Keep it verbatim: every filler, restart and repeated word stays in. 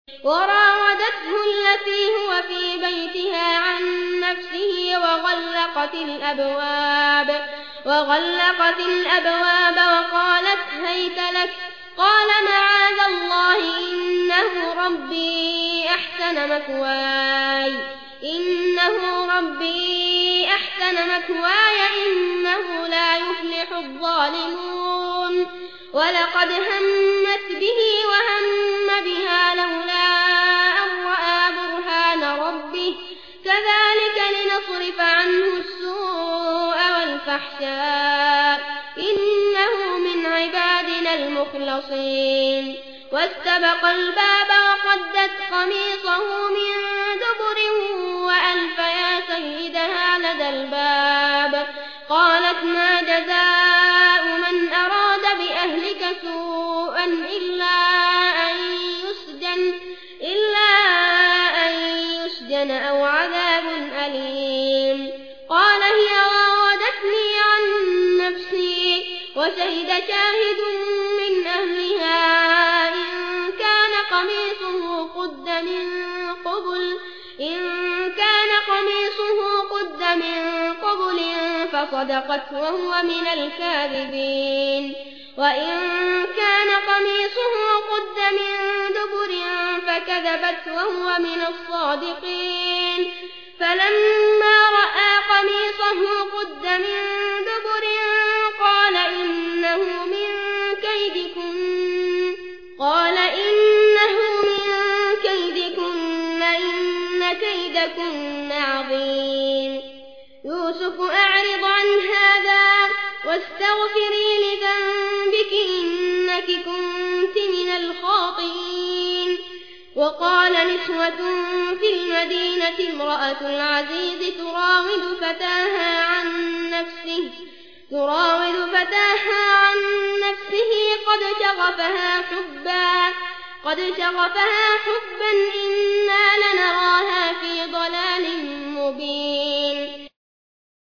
وراودته التي هو في بيتها عن نفسه وغلقت الأبواب وغلقت الأبواب وقالت هيت لك قال معاذ الله إنه ربي أحسن مثواي إنه ربي أحسن مثواي إنه لا يفلح الظالمون ولقد همت به وهم بها لولا أن رأى برهان ربه كذلك لنصرف عنه السوء والفحشاء إنه من عبادنا المخلصين واستبق الباب وقدت قميصه من دبر وألف يا سيدها لدى الباب قالت ما جزاء من أراد بأهلك سوءا إلا أن يسجن إلا أن يسجن أو عذاب أليم قال هي راودتني عن نفسي وشهد شاهد من أهلها إن كان قميصه قد من قبل إن كان قميصه قد من قبل فصدقت وهو من الكاذبين وإن كان قميصه قد من دبر فكذبت وهو من الصادقين فلما رأى قميصه قد من دبر قال إنه من كيدكن قال إنه من كيدكن إن كيدكن عظيم يوسف أعرض عن هذا واستغفري لذنبك إنك كنت من الخاطئين وقال نسوة في المدينة امرأة العزيز تراود فتاها عن نفسه تراود فتاها عن نفسه قد شغفها حبا قد شغفها حبا